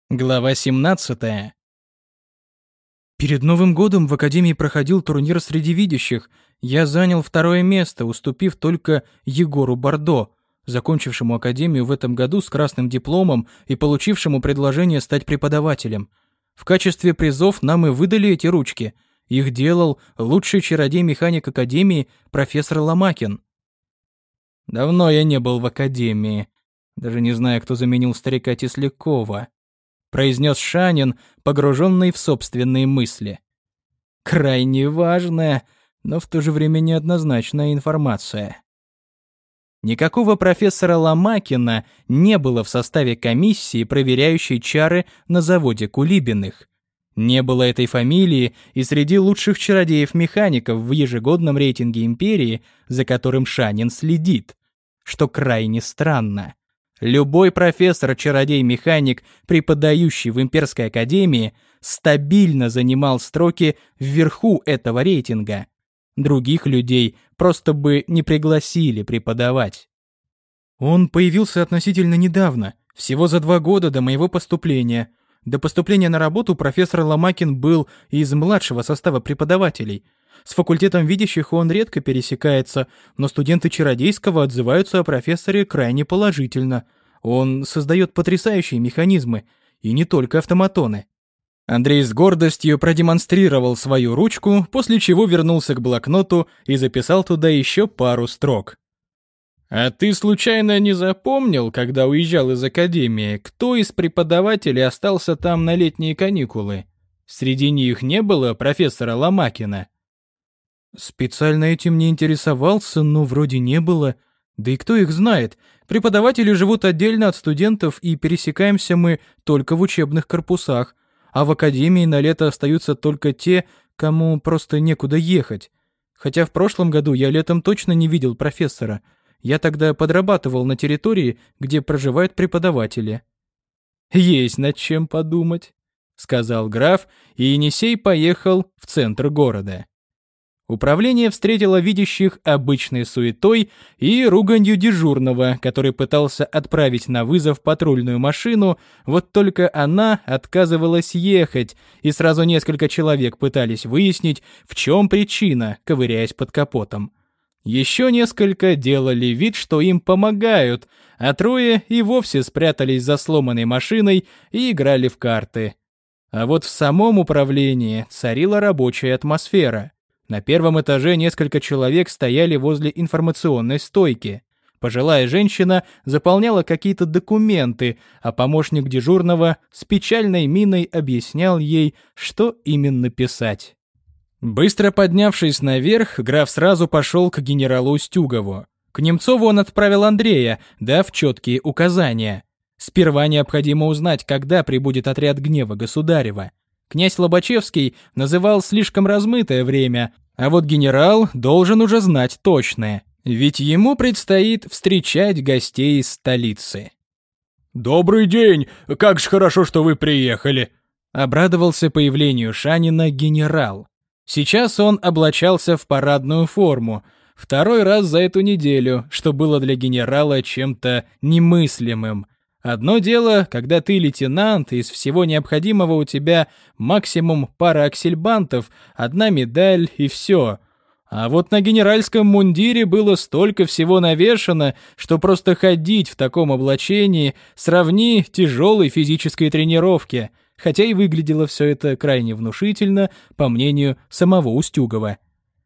Глава 17. Перед Новым годом в Академии проходил турнир среди видящих. Я занял 2-е место, уступив только Егору Бордо, закончившему Академию в этом году с красным дипломом и получившему предложение стать преподавателем. В качестве призов нам и выдали эти ручки. Их делал лучший чародей-механик Академии профессор Ломакин. Давно я не был в Академии. Даже не знаю, кто заменил старика Теслякова. Произнес Шанин, погруженный в собственные мысли. Крайне важная, но в то же время неоднозначная информация. Никакого профессора Ломакина не было в составе комиссии, проверяющей чары на заводе Кулибиных. Не было этой фамилии и среди лучших чародеев-механиков в ежегодном рейтинге империи, за которым Шанин следит, что крайне странно. Любой профессор-чародей-механик, преподающий в Имперской академии, стабильно занимал строки вверху этого рейтинга. Других людей просто бы не пригласили преподавать. Он появился относительно недавно, всего за 2 года до моего поступления. До поступления на работу профессор Ломакин был из младшего состава преподавателей. С факультетом видящих он редко пересекается, но студенты чародейского отзываются о профессоре крайне положительно. Он создает потрясающие механизмы, и не только автоматоны. Андрей с гордостью продемонстрировал свою ручку, после чего вернулся к блокноту и записал туда еще пару строк. «А ты случайно не запомнил, когда уезжал из академии, кто из преподавателей остался там на летние каникулы? Среди них не было профессора Ломакина?» Специально этим не интересовался, но вроде не было. Да и кто их знает? Преподаватели живут отдельно от студентов, и пересекаемся мы только в учебных корпусах. А в академии на лето остаются только те, кому просто некуда ехать. Хотя в прошлом году я летом точно не видел профессора. Я тогда подрабатывал на территории, где проживают преподаватели. «Есть над чем подумать», — сказал граф, и Енисей поехал в центр города. Управление встретило видящих обычной суетой и руганью дежурного, который пытался отправить на вызов патрульную машину, вот только она отказывалась ехать, и сразу несколько человек пытались выяснить, в чем причина, ковыряясь под капотом. Еще несколько делали вид, что им помогают, а 3 и вовсе спрятались за сломанной машиной и играли в карты. А вот в самом управлении царила рабочая атмосфера. На 1-м этаже несколько человек стояли возле информационной стойки. Пожилая женщина заполняла какие-то документы, а помощник дежурного с печальной миной объяснял ей, что именно писать. Быстро поднявшись наверх, граф сразу пошел к генералу Устюгову. К Немцову он отправил Андрея, дав четкие указания. Сперва необходимо узнать, когда прибудет отряд гнева государева. Князь Лобачевский называл слишком размытое время, а вот генерал должен уже знать точное, ведь ему предстоит встречать гостей из столицы. «Добрый день! Как же хорошо, что вы приехали!» Обрадовался появлению Шанина генерал. Сейчас он облачался в парадную форму, 2-й раз за эту неделю, что было для генерала чем-то немыслимым. Одно дело, когда ты лейтенант, из всего необходимого у тебя максимум пара аксельбантов, 1 медаль и все. А вот на генеральском мундире было столько всего навешано, что просто ходить в таком облачении сравни тяжелой физической тренировке, хотя и выглядело все это крайне внушительно, по мнению самого Устюгова.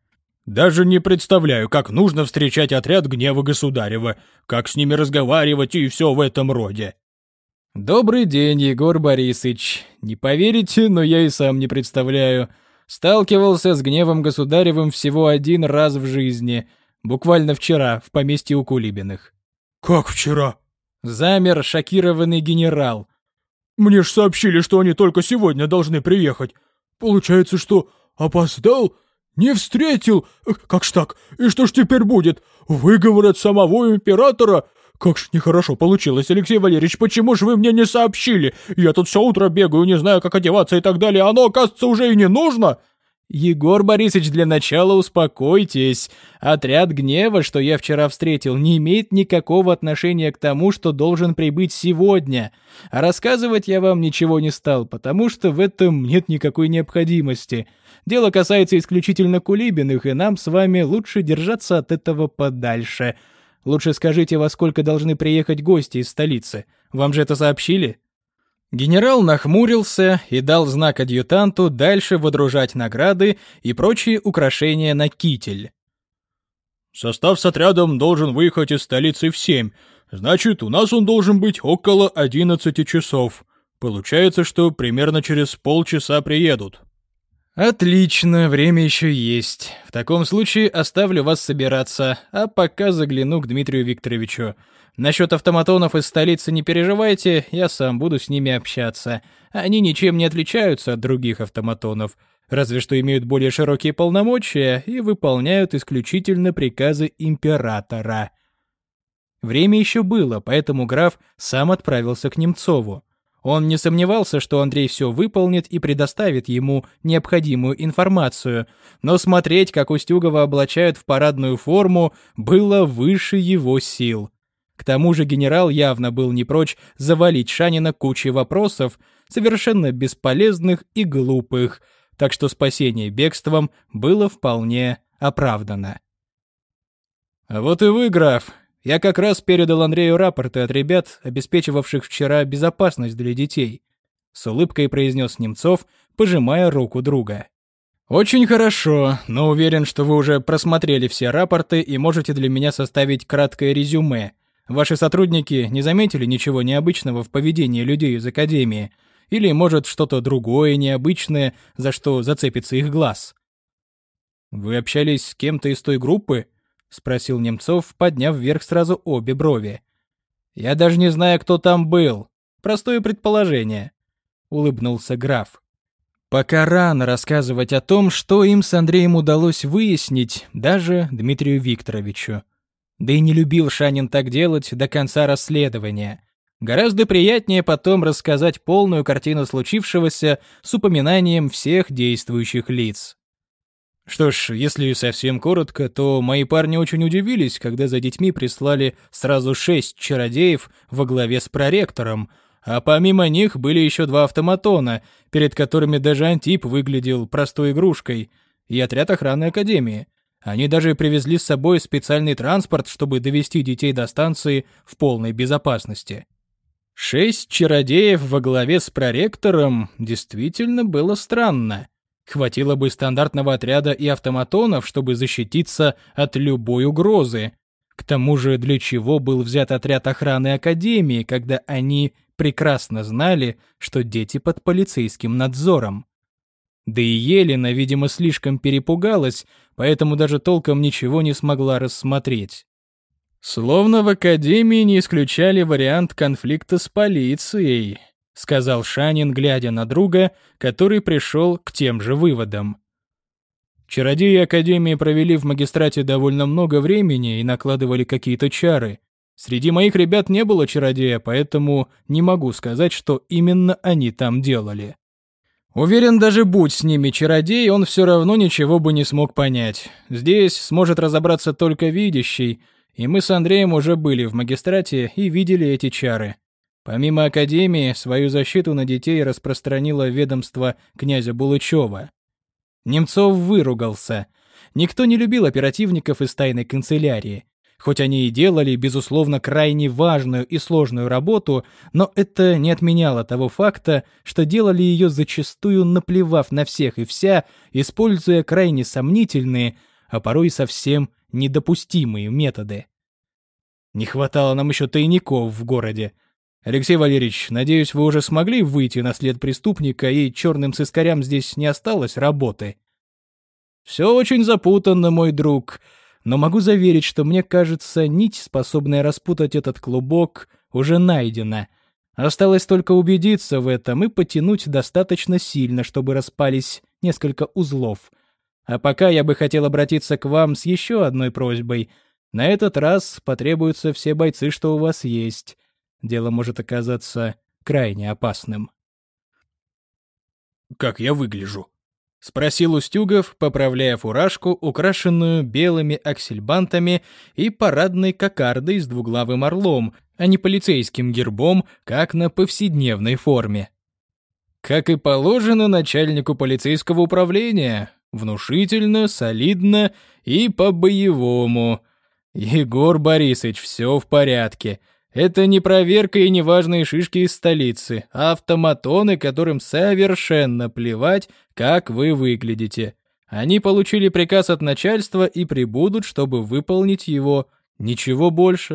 «Даже не представляю, как нужно встречать отряд гнева государева, как с ними разговаривать и все в этом роде». «Добрый день, Егор Борисович. Не поверите, но я и сам не представляю. Сталкивался с гневом государевым всего 1 раз в жизни, буквально вчера в поместье у Кулибиных». «Как вчера?» Замер шокированный генерал. «Мне ж сообщили, что они только сегодня должны приехать. Получается, что опоздал? Не встретил? Как ж так? И что ж теперь будет? Выговор от самого императора? Как ж нехорошо получилось, Алексей Валерьевич, почему ж вы мне не сообщили? Я тут все утро бегаю, не знаю, как одеваться и так далее, а оно, оказывается, уже и не нужно!» Егор Борисович, для начала успокойтесь. Отряд гнева, что я вчера встретил, не имеет никакого отношения к тому, что должен прибыть сегодня. А рассказывать я вам ничего не стал, потому что в этом нет никакой необходимости. Дело касается исключительно Кулибиных, и нам с вами лучше держаться от этого подальше. Лучше скажите, во сколько должны приехать гости из столицы. Вам же это сообщили?» Генерал нахмурился и дал знак адъютанту дальше водружать награды и прочие украшения на китель. «Состав с отрядом должен выехать из столицы в 7. Значит, у нас он должен быть около 11 часов. Получается, что примерно через полчаса приедут». «Отлично, время еще есть. В таком случае оставлю вас собираться, а пока загляну к Дмитрию Викторовичу. Насчет автоматонов из столицы не переживайте, я сам буду с ними общаться. Они ничем не отличаются от других автоматонов, разве что имеют более широкие полномочия и выполняют исключительно приказы императора». Время еще было, поэтому граф сам отправился к Немцову. Он не сомневался, что Андрей все выполнит и предоставит ему необходимую информацию, но смотреть, как Устюгова облачают в парадную форму, было выше его сил. К тому же генерал явно был не прочь завалить Шанина кучей вопросов, совершенно бесполезных и глупых, так что спасение бегством было вполне оправдано. «А вот и вы, граф. Я как раз передал Андрею рапорты от ребят, обеспечивавших вчера безопасность для детей», — с улыбкой произнес Немцов, пожимая руку друга. «Очень хорошо, но уверен, что вы уже просмотрели все рапорты и можете для меня составить краткое резюме. Ваши сотрудники не заметили ничего необычного в поведении людей из Академии? Или, может, что-то другое необычное, за что зацепится их глаз?» «Вы общались с кем-то из той группы?» — спросил Немцов, подняв вверх сразу обе брови. «Я даже не знаю, кто там был. Простое предположение», — улыбнулся граф. Пока рано рассказывать о том, что им с Андреем удалось выяснить, даже Дмитрию Викторовичу. Да и не любил Шанин так делать до конца расследования. Гораздо приятнее потом рассказать полную картину случившегося с упоминанием всех действующих лиц. Что ж, если совсем коротко, то мои парни очень удивились, когда за детьми прислали сразу 6 чародеев во главе с проректором, а помимо них были еще 2 автоматона, перед которыми даже Антип выглядел простой игрушкой, и отряд охраны Академии. Они даже привезли с собой специальный транспорт, чтобы довести детей до станции в полной безопасности. 6 чародеев во главе с проректором действительно было странно. Хватило бы стандартного отряда и автоматонов, чтобы защититься от любой угрозы. К тому же, для чего был взят отряд охраны Академии, когда они прекрасно знали, что дети под полицейским надзором? Да и Елена, видимо, слишком перепугалась, поэтому даже толком ничего не смогла рассмотреть. «Словно в Академии не исключали вариант конфликта с полицией», — сказал Шанин, глядя на друга, который пришел к тем же выводам. «Чародеи Академии провели в магистрате довольно много времени и накладывали какие-то чары. Среди моих ребят не было чародея, поэтому не могу сказать, что именно они там делали. Уверен, даже будь с ними чародей, он все равно ничего бы не смог понять. Здесь сможет разобраться только видящий, и мы с Андреем уже были в магистрате и видели эти чары. Помимо Академии, свою защиту на детей распространило ведомство князя Булычева». Немцов выругался. Никто не любил оперативников из тайной канцелярии. Хоть они и делали, безусловно, крайне важную и сложную работу, но это не отменяло того факта, что делали ее зачастую наплевав на всех и вся, используя крайне сомнительные, а порой совсем недопустимые методы. Не хватало нам еще тайников в городе. Алексей Валерьевич, надеюсь, вы уже смогли выйти на след преступника, и черным сыскарям здесь не осталось работы. Все очень запутанно, мой друг, но могу заверить, что мне кажется, нить, способная распутать этот клубок, уже найдена. Осталось только убедиться в этом и потянуть достаточно сильно, чтобы распались несколько узлов. А пока я бы хотел обратиться к вам с еще одной просьбой. На этот раз потребуются все бойцы, что у вас есть. Дело может оказаться крайне опасным. «Как я выгляжу?» спросил Устюгов, поправляя фуражку, украшенную белыми аксельбантами и парадной кокардой с двуглавым орлом, а не полицейским гербом, как на повседневной форме. Как и положено начальнику полицейского управления, внушительно, солидно и по-боевому. Егор Борисович, все в порядке. Это не проверка и не важные шишки из столицы, а автоматоны, которым совершенно плевать, как вы выглядите. Они получили приказ от начальства и прибудут, чтобы выполнить его. Ничего больше.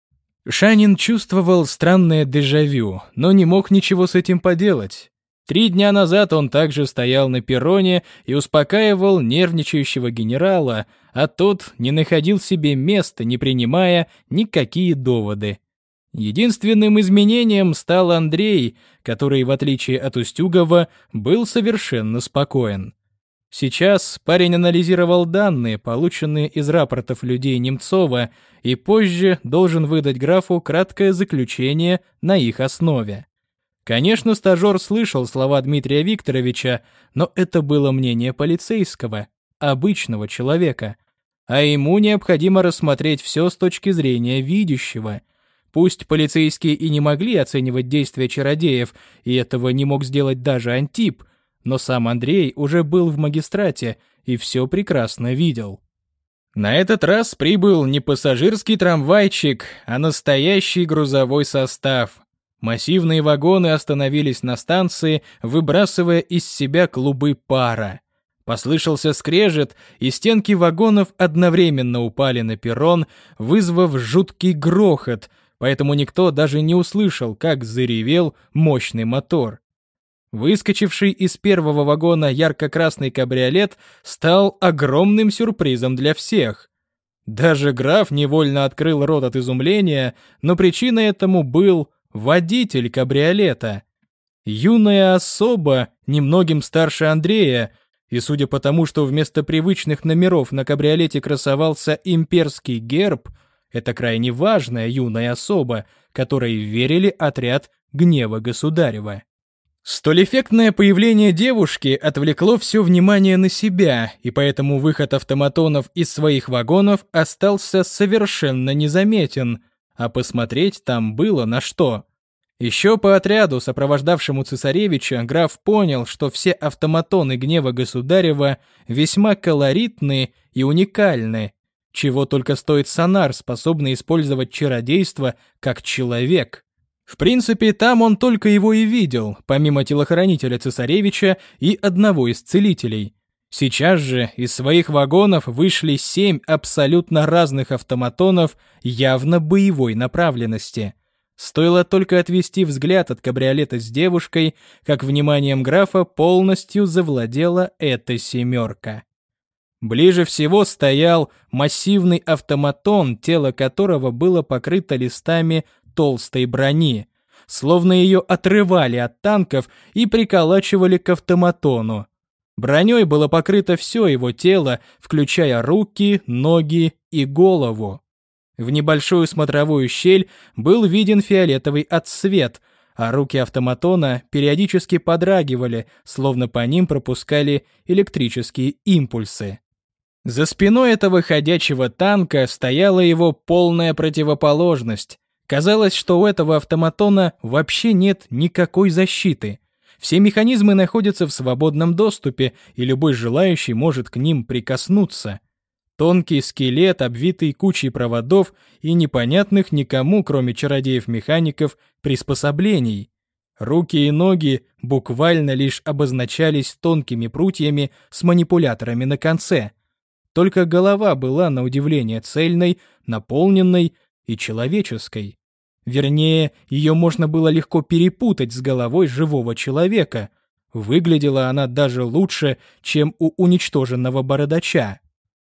Шанин чувствовал странное дежавю, но не мог ничего с этим поделать. 3 дня назад он также стоял на перроне и успокаивал нервничающего генерала, а тот не находил себе места, не принимая никакие доводы. Единственным изменением стал Андрей, который, в отличие от Устюгова, был совершенно спокоен. Сейчас парень анализировал данные, полученные из рапортов людей Немцова, и позже должен выдать графу краткое заключение на их основе. Конечно, стажер слышал слова Дмитрия Викторовича, но это было мнение полицейского, обычного человека, а ему необходимо рассмотреть все с точки зрения видящего. Пусть полицейские и не могли оценивать действия чародеев, и этого не мог сделать даже Антип, но сам Андрей уже был в магистрате и все прекрасно видел. На этот раз прибыл не пассажирский трамвайчик, а настоящий грузовой состав. Массивные вагоны остановились на станции, выбрасывая из себя клубы пара. Послышался скрежет, и стенки вагонов одновременно упали на перрон, вызвав жуткий грохот, поэтому никто даже не услышал, как заревел мощный мотор. Выскочивший из первого вагона ярко-красный кабриолет стал огромным сюрпризом для всех. Даже граф невольно открыл рот от изумления, но причиной этому был водитель кабриолета. Юная особа, немногим старше Андрея, и судя по тому, что вместо привычных номеров на кабриолете красовался имперский герб, это крайне важная юная особа, которой верили отряд гнева государева. Столь эффектное появление девушки отвлекло все внимание на себя, и поэтому выход автоматонов из своих вагонов остался совершенно незаметен, а посмотреть там было на что. Еще по отряду, сопровождавшему цесаревича, граф понял, что все автоматоны гнева государева весьма колоритны и уникальны, чего только стоит сонар, способный использовать чародейство как человек. В принципе, там он только его и видел, помимо телохранителя цесаревича и одного из целителей. Сейчас же из своих вагонов вышли 7 абсолютно разных автоматонов явно боевой направленности. Стоило только отвести взгляд от кабриолета с девушкой, как вниманием графа полностью завладела эта семерка. Ближе всего стоял массивный автоматон, тело которого было покрыто листами толстой брони, словно ее отрывали от танков и приколачивали к автоматону. Броней было покрыто все его тело, включая руки, ноги и голову. В небольшую смотровую щель был виден фиолетовый отсвет, а руки автоматона периодически подрагивали, словно по ним пропускали электрические импульсы. За спиной этого ходячего танка стояла его полная противоположность. Казалось, что у этого автоматона вообще нет никакой защиты. Все механизмы находятся в свободном доступе, и любой желающий может к ним прикоснуться. Тонкий скелет, обвитый кучей проводов и непонятных никому, кроме чародеев-механиков, приспособлений. Руки и ноги буквально лишь обозначались тонкими прутьями с манипуляторами на конце. Только голова была, на удивление, цельной, наполненной и человеческой. Вернее, ее можно было легко перепутать с головой живого человека. Выглядела она даже лучше, чем у уничтоженного бородача.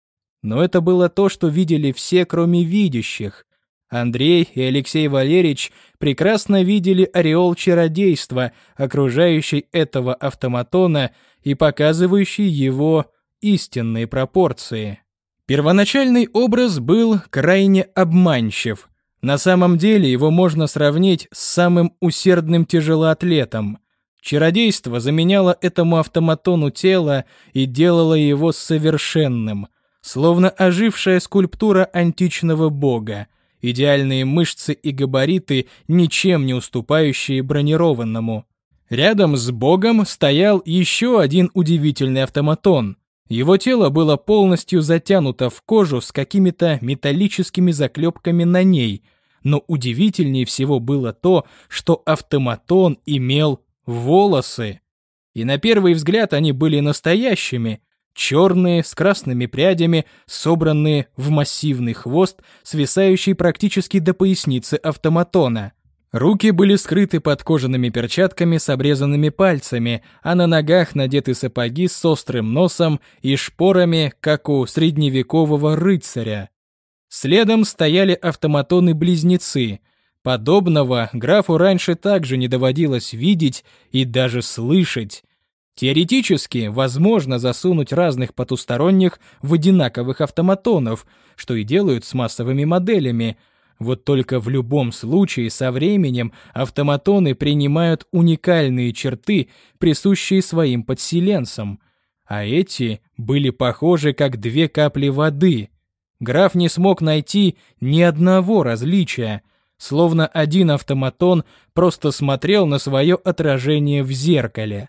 Но это было то, что видели все, кроме видящих. Андрей и Алексей Валерьевич прекрасно видели ореол чародейства, окружающий этого автоматона и показывающий его истинные пропорции. Первоначальный образ был крайне обманчив. На самом деле его можно сравнить с самым усердным тяжелоатлетом. Чародейство заменяло этому автоматону тело и делало его совершенным, словно ожившая скульптура античного бога, идеальные мышцы и габариты, ничем не уступающие бронированному. Рядом с богом стоял еще один удивительный автоматон. Его тело было полностью затянуто в кожу с какими-то металлическими заклепками на ней, но удивительнее всего было то, что автоматон имел волосы. И на первый взгляд они были настоящими, черные, с красными прядями, собранные в массивный хвост, свисающий практически до поясницы автоматона. Руки были скрыты под кожаными перчатками с обрезанными пальцами, а на ногах надеты сапоги с острым носом и шпорами, как у средневекового рыцаря. Следом стояли автоматоны-близнецы. Подобного графу раньше также не доводилось видеть и даже слышать. Теоретически возможно засунуть разных потусторонних в одинаковых автоматонов, что и делают с массовыми моделями. Вот только в любом случае со временем автоматоны принимают уникальные черты, присущие своим подселенцам. А эти были похожи как две капли воды. Граф не смог найти ни одного различия, словно один автоматон просто смотрел на свое отражение в зеркале.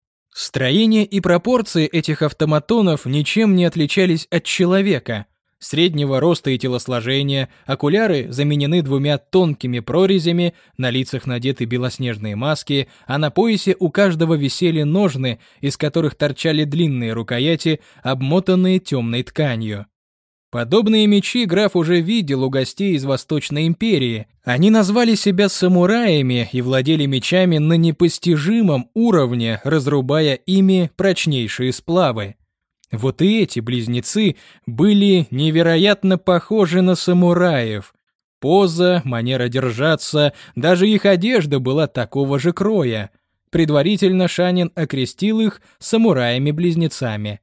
Строение и пропорции этих автоматонов ничем не отличались от человека. Среднего роста и телосложения, окуляры заменены двумя тонкими прорезями, на лицах надеты белоснежные маски, а на поясе у каждого висели ножны, из которых торчали длинные рукояти, обмотанные темной тканью. Подобные мечи граф уже видел у гостей из Восточной империи. Они назвали себя самураями и владели мечами на непостижимом уровне, разрубая ими прочнейшие сплавы. Вот и эти близнецы были невероятно похожи на самураев. Поза, манера держаться, даже их одежда была такого же кроя. Предварительно Шанин окрестил их самураями-близнецами.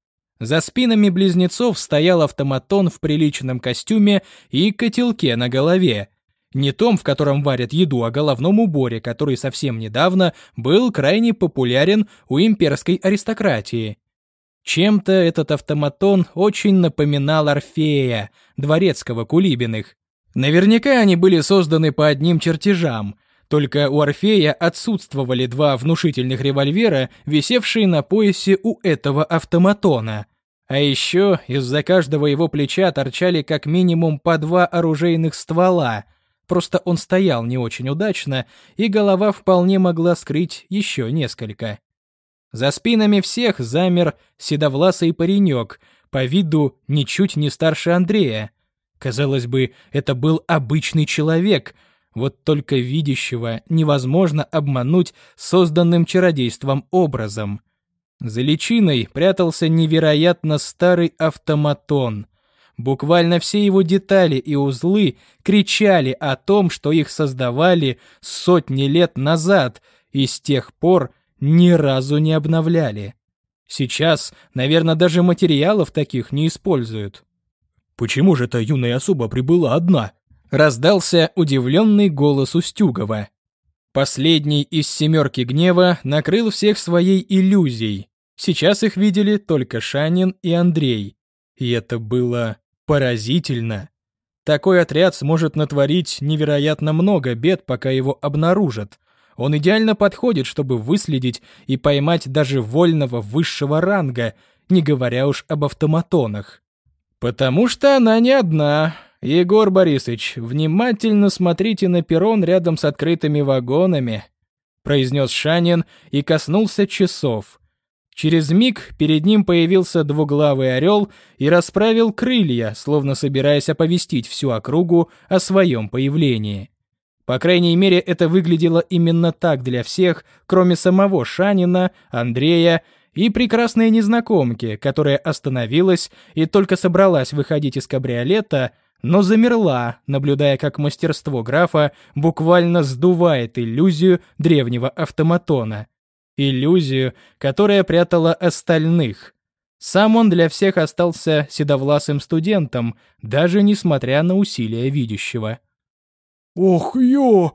За спинами близнецов стоял автоматон в приличном костюме и котелке на голове. Не том, в котором варят еду, а головном уборе, который совсем недавно был крайне популярен у имперской аристократии. Чем-то этот автоматон очень напоминал Орфея, дворецкого Кулибиных. Наверняка они были созданы по одним чертежам, только у Орфея отсутствовали два внушительных револьвера, висевшие на поясе у этого автоматона. А еще из-за каждого его плеча торчали как минимум по два оружейных ствола, просто он стоял не очень удачно, и голова вполне могла скрыть еще несколько. За спинами всех замер седовласый паренек, по виду ничуть не старше Андрея. Казалось бы, это был обычный человек, вот только видящего невозможно обмануть созданным чародейством образом. За личиной прятался невероятно старый автоматон. Буквально все его детали и узлы кричали о том, что их создавали сотни лет назад и с тех пор ни разу не обновляли. Сейчас, наверное, даже материалов таких не используют. «Почему же эта юная особа прибыла одна?» — раздался удивленный голос Устюгова. Последний из семерки гнева накрыл всех своей иллюзией. Сейчас их видели только Шанин и Андрей. И это было поразительно. Такой отряд сможет натворить невероятно много бед, пока его обнаружат. Он идеально подходит, чтобы выследить и поймать даже вольного высшего ранга, не говоря уж об автоматонах. Потому что она не одна. Егор Борисович, внимательно смотрите на перрон рядом с открытыми вагонами, произнес Шанин и коснулся часов. Через миг перед ним появился двуглавый орел и расправил крылья, словно собираясь оповестить всю округу о своем появлении. По крайней мере, это выглядело именно так для всех, кроме самого Шанина, Андрея и прекрасной незнакомки, которая остановилась и только собралась выходить из кабриолета, но замерла, наблюдая, как мастерство графа буквально сдувает иллюзию древнего автоматона. Иллюзию, которая прятала остальных. Сам он для всех остался седовласым студентом, даже несмотря на усилия видящего. «Ох, ё!»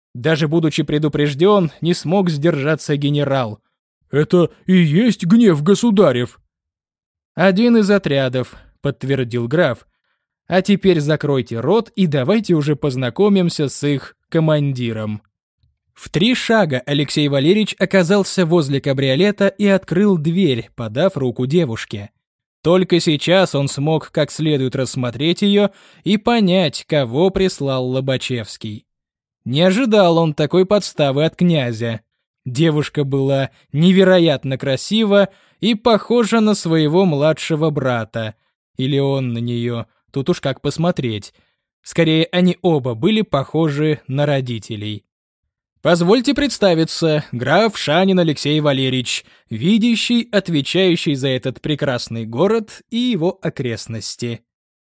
Даже будучи предупрежден, не смог сдержаться генерал. «Это и есть гнев государев». «Один из отрядов», — подтвердил граф. «А теперь закройте рот и давайте уже познакомимся с их командиром». В 3 шага Алексей Валерьевич оказался возле кабриолета и открыл дверь, подав руку девушке. Только сейчас он смог как следует рассмотреть ее и понять, кого прислал Лобачевский. Не ожидал он такой подставы от князя. Девушка была невероятно красива и похожа на своего младшего брата. Или он на нее, тут уж как посмотреть. Скорее, они оба были похожи на родителей. «Позвольте представиться, граф Шанин Алексей Валерьевич, видящий, отвечающий за этот прекрасный город и его окрестности».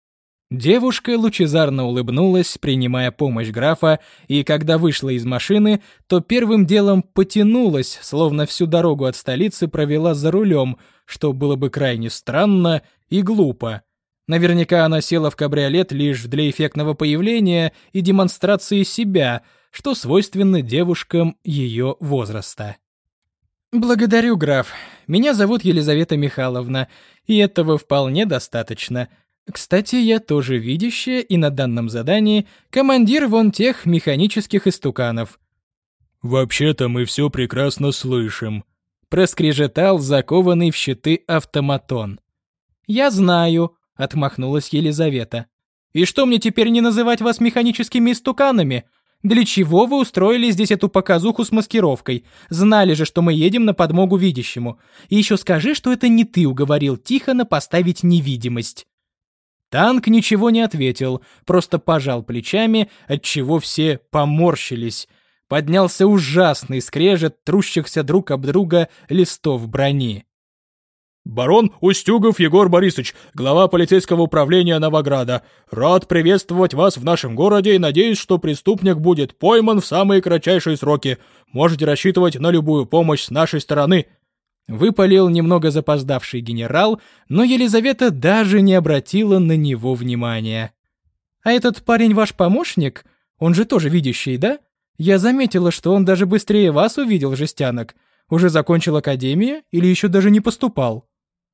Девушка лучезарно улыбнулась, принимая помощь графа, и когда вышла из машины, то первым делом потянулась, словно всю дорогу от столицы провела за рулем, что было бы крайне странно и глупо. Наверняка она села в кабриолет лишь для эффектного появления и демонстрации себя, что свойственно девушкам ее возраста. «Благодарю, граф. Меня зовут Елизавета Михайловна, и этого вполне достаточно. Кстати, я тоже видящая, и на данном задании командир вон тех механических истуканов». «Вообще-то мы все прекрасно слышим», — проскрежетал закованный в щиты автоматон. «Я знаю», — отмахнулась Елизавета. «И что, мне теперь не называть вас механическими истуканами? Для чего вы устроили здесь эту показуху с маскировкой? Знали же, что мы едем на подмогу видящему. И еще скажи, что это не ты уговорил Тихона поставить невидимость». Танк ничего не ответил, просто пожал плечами, отчего все поморщились. Поднялся ужасный скрежет трущихся друг об друга листов брони. «Барон Устюгов Егор Борисович, глава полицейского управления Новограда. Рад приветствовать вас в нашем городе и надеюсь, что преступник будет пойман в самые кратчайшие сроки. Можете рассчитывать на любую помощь с нашей стороны». Выпалил немного запоздавший генерал, но Елизавета даже не обратила на него внимания. «А этот парень ваш помощник? Он же тоже видящий, да? Я заметила, что он даже быстрее вас увидел, жестянок. Уже закончил академию или еще даже не поступал?»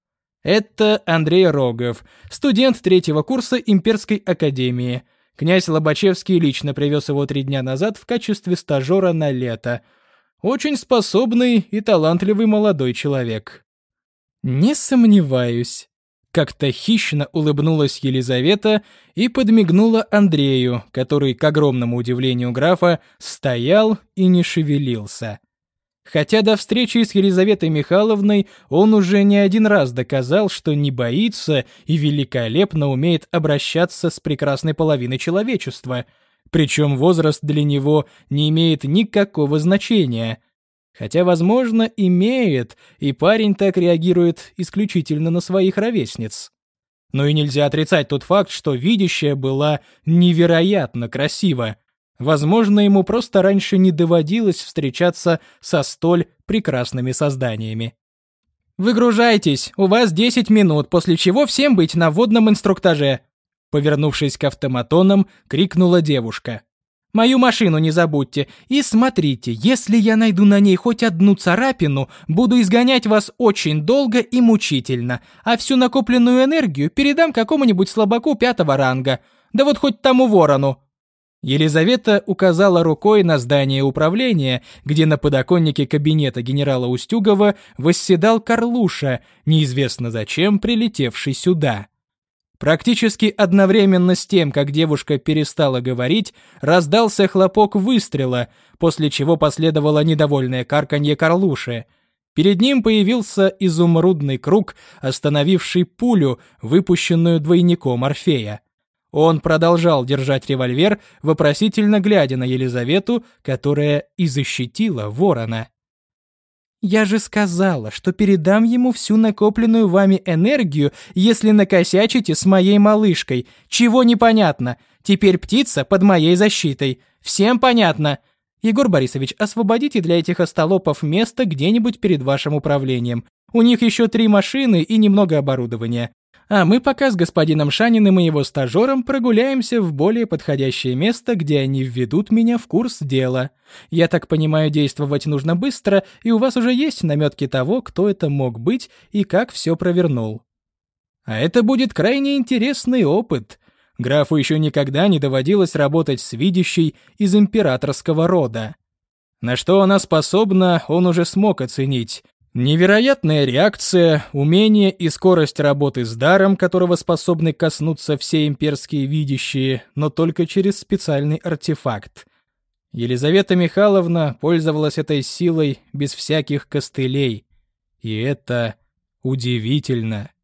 Это Андрей Рогов, студент 3-го курса Имперской академии. Князь Лобачевский лично привез его 3 дня назад в качестве стажера на лето. Очень способный и талантливый молодой человек. «Не сомневаюсь». Как-то хищно улыбнулась Елизавета и подмигнула Андрею, который, к огромному удивлению графа, стоял и не шевелился. Хотя до встречи с Елизаветой Михайловной он уже не один раз доказал, что не боится и великолепно умеет обращаться с прекрасной половиной человечества, причем возраст для него не имеет никакого значения. Хотя, возможно, имеет, и парень так реагирует исключительно на своих ровесниц. Но и нельзя отрицать тот факт, что видящая была невероятно красива. Возможно, ему просто раньше не доводилось встречаться со столь прекрасными созданиями. «Выгружайтесь, у вас 10 минут, после чего всем быть на водном инструктаже», повернувшись к автоматонам, крикнула девушка. «Мою машину не забудьте, и смотрите, если я найду на ней хоть одну царапину, буду изгонять вас очень долго и мучительно, а всю накопленную энергию передам какому-нибудь слабаку 5-го ранга, да вот хоть тому ворону». Елизавета указала рукой на здание управления, где на подоконнике кабинета генерала Устюгова восседал Карлуша, неизвестно зачем прилетевший сюда. Практически одновременно с тем, как девушка перестала говорить, раздался хлопок выстрела, после чего последовало недовольное карканье Карлуши. Перед ним появился изумрудный круг, остановивший пулю, выпущенную двойником Орфея. Он продолжал держать револьвер, вопросительно глядя на Елизавету, которая и защитила ворона. «Я же сказала, что передам ему всю накопленную вами энергию, если накосячите с моей малышкой. Чего непонятно? Теперь птица под моей защитой. Всем понятно? Егор Борисович, освободите для этих остолопов место где-нибудь перед вашим управлением. У них еще 3 машины и немного оборудования. А мы пока с господином Шаниным и его стажером прогуляемся в более подходящее место, где они введут меня в курс дела. Я так понимаю, действовать нужно быстро, и у вас уже есть намётки того, кто это мог быть и как всё провернул. А это будет крайне интересный опыт. Графу еще никогда не доводилось работать с видящей из императорского рода. На что она способна, он уже смог оценить. Невероятная реакция, умение и скорость работы с даром, которого способны коснуться все имперские видящие, но только через специальный артефакт. Елизавета Михайловна пользовалась этой силой без всяких костылей. И это удивительно.